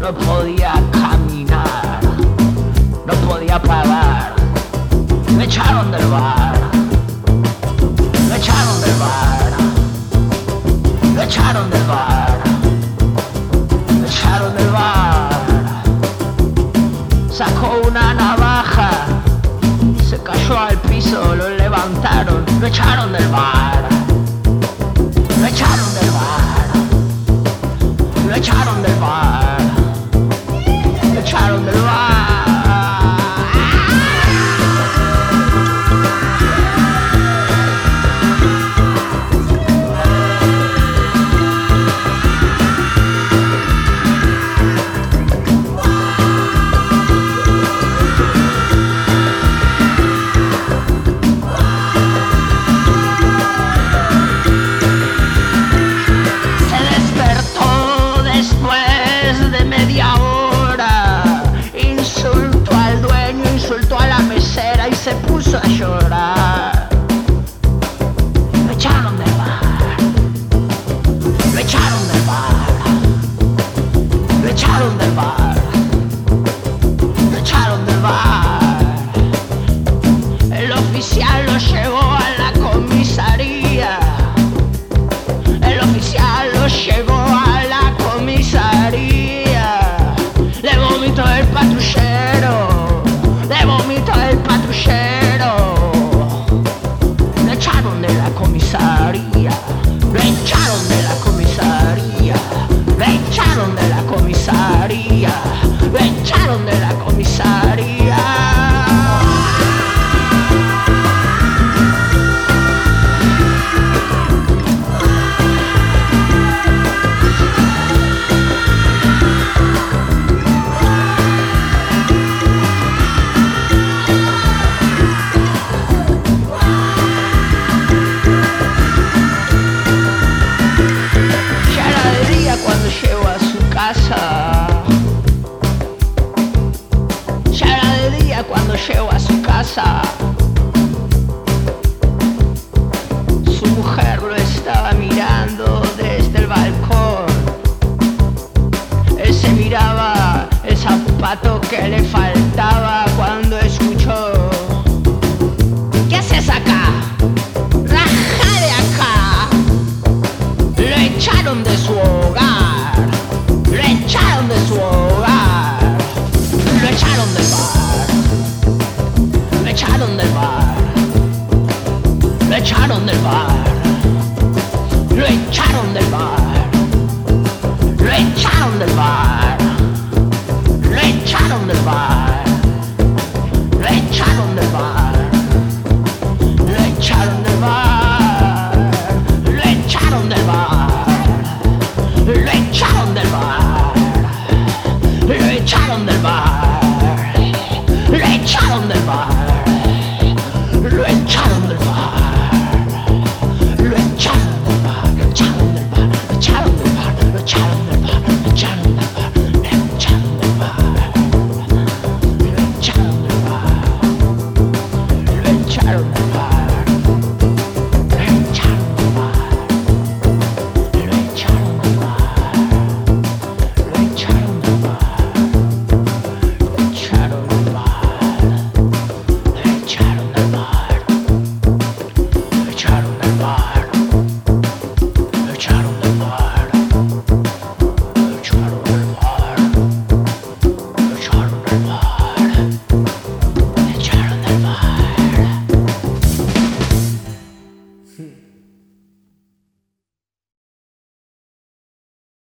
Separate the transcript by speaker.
Speaker 1: no podía caminar, no podía pagar. Me echaron del bar, me echaron del bar, me echaron del bar, me echaron del bar. Sacó una navaja, se cayó al piso, lo levantaron, lo echaron del bar, lo echaron del bar, lo echaron del bar, lo echaron del bar. Se puso a llorar. Lo echaron del bar, lo echaron del bar, lo echaron del bar, lo echaron del bar. El oficial lo llevó a la comisaría, el oficial lo llevó a la comisaría. Le vomitó el patrullero, le vomitó el patrullero. Lo echaron de la comisaría, lo echaron de la comisaría, lo echaron de la comisaría, lo echaron de la comisaría. Ya era de día cuando llegó a su casa. Su mujer lo estaba mirando desde el balcón. Él se miraba el zapato que le faltaba cuando escuchó: ¿qué haces acá? ¡Raja de acá! Lo echaron de su hogar, lo echaron de su hogar, lo echaron del bar, lo echaron del bar, lo echaron del bar, lo echaron del bar, lo echaron del bar, lo echaron del bar, lo echaron del bar, lo echaron del bar, lo echaron del bar.